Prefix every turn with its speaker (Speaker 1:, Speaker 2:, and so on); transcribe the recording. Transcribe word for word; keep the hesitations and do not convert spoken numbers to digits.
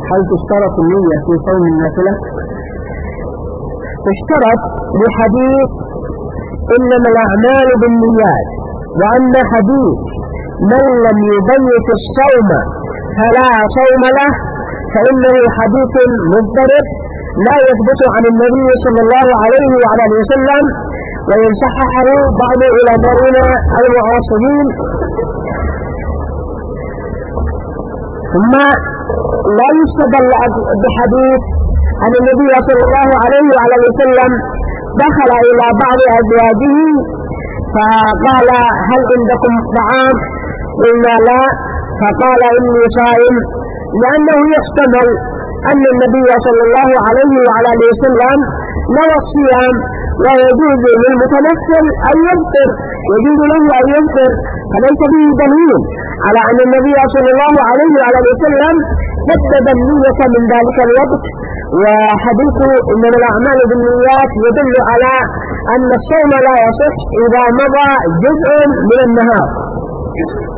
Speaker 1: هل تشترط النية في صوم النافلة؟
Speaker 2: تشترط بحديث إنما الأعمال بالنيات، وأما حديث من لم يبيت الصوم فلا صوم له فإنه حديث مضطرب لا يثبت عن النبي صلى الله عليه وعلى اله وسلم، ويصححه بعض علماءنا المعاصرين. ثم لا يستدل بحديث أن النبي صلى الله عليه وعلى اله وسلم دخل إلى بعض أزواجه فقال هل عندكم طعام؟ قلنا لا، فقال إني صائم، لأنه يحتمل أن النبي صلى الله عليه وعلى اله وسلم نوى الصيام ويجوز للمتنفل أن يفطر، يجوز له أن يفطر، فليس به دليل على أن النبي صلى الله عليه وعلى اله وسلم جدد النية من ذلك الوقت. وحديث إنما الأعمال بالنيات يدل على أن الصوم لا يصح إذا مضى جزء من النهار.